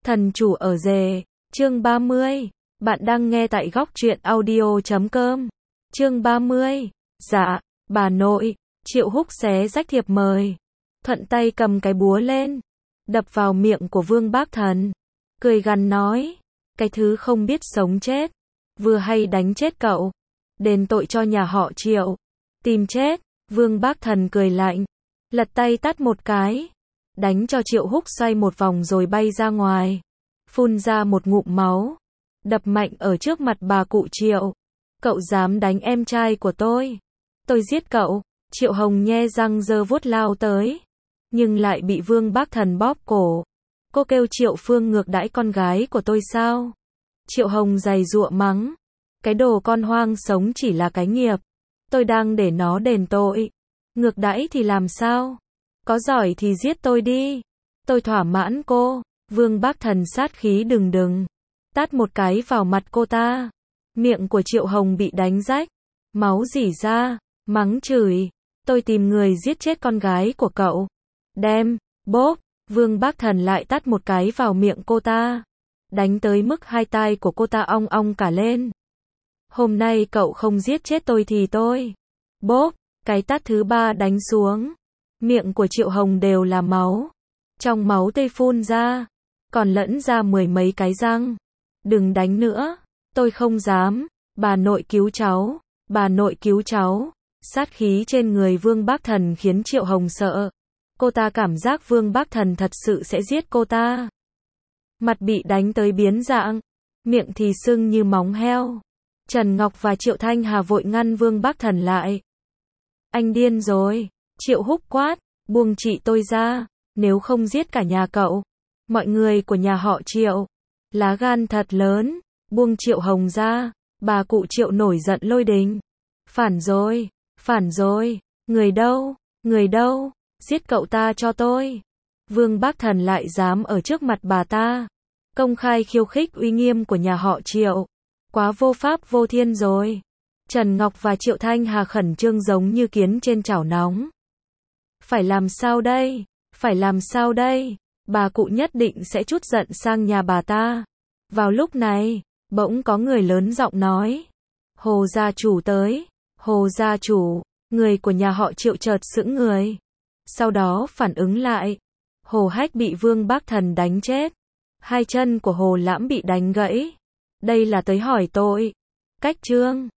Thần chủ ở rể, chương 30. Bạn đang nghe tại góc truyện audio.com. Chương 30. Dạ, bà nội. Triệu Húc xé rách thiệp mời. Thuận tay cầm cái búa lên, đập vào miệng của Vương Bác Thần. Cười gằn nói, cái thứ không biết sống chết, vừa hay đánh chết cậu. Đền tội cho nhà họ Triệu. Tìm chết. Vương Bác Thần cười lạnh, lật tay tát một cái, đánh cho Triệu Húc xoay một vòng rồi bay ra ngoài, phun ra một ngụm máu, đập mạnh ở trước mặt bà cụ Triệu. Cậu dám đánh em trai của tôi giết cậu. Triệu Hồng nhe răng giơ vuốt lao tới, nhưng lại bị Vương Bác Thần bóp cổ. Cô kêu Triệu Phương ngược đãi con gái của tôi sao? Triệu Hồng giày giụa mắng, cái đồ con hoang sống chỉ là cái nghiệp, tôi đang để nó đền tội. Ngược đãi thì làm sao? Có giỏi thì giết tôi đi, tôi thỏa mãn cô. Vương Bác Thần sát khí đừng đừng, tát một cái vào mặt cô ta. Miệng của Triệu Hồng bị đánh rách, máu rỉ ra, mắng chửi, tôi tìm người giết chết con gái của cậu. Đem, bốp, Vương Bác Thần lại tát một cái vào miệng cô ta, đánh tới mức hai tai của cô ta ong ong cả lên. Hôm nay cậu không giết chết tôi thì tôi. Bốp, cái tát thứ ba đánh xuống. Miệng của Triệu Hồng đều là máu. Trong máu tươi phun ra, còn lẫn ra mười mấy cái răng. Đừng đánh nữa, tôi không dám. Bà nội cứu cháu, bà nội cứu cháu. Sát khí trên người Vương Bác Thần khiến Triệu Hồng sợ. Cô ta cảm giác Vương Bác Thần thật sự sẽ giết cô ta. Mặt bị đánh tới biến dạng, miệng thì sưng như móng heo. Trần Ngọc và Triệu Thanh Hà vội ngăn Vương Bác Thần lại. Anh điên rồi. Triệu Húc quát, buông chị tôi ra, nếu không giết cả nhà cậu. Mọi người của nhà họ Triệu, lá gan thật lớn, buông Triệu Hồng ra. Bà cụ Triệu nổi giận lôi đình. Phản rồi, người đâu, giết cậu ta cho tôi. Vương Bác Thần lại dám ở trước mặt bà ta công khai khiêu khích uy nghiêm của nhà họ Triệu. Quá vô pháp vô thiên rồi. Trần Ngọc và Triệu Thanh Hà khẩn trương giống như kiến trên chảo nóng. Phải làm sao đây? Bà cụ nhất định sẽ trút giận sang nhà bà ta. Vào lúc này, bỗng có người lớn giọng nói, Hồ gia chủ tới. Hồ gia chủ. Người của nhà họ Triệu chợt sững người, sau đó phản ứng lại. Hồ Hách bị Vương Bác Thần đánh chết, hai chân của Hồ Lãm bị đánh gãy. Đây là tới hỏi tội. Cách trương.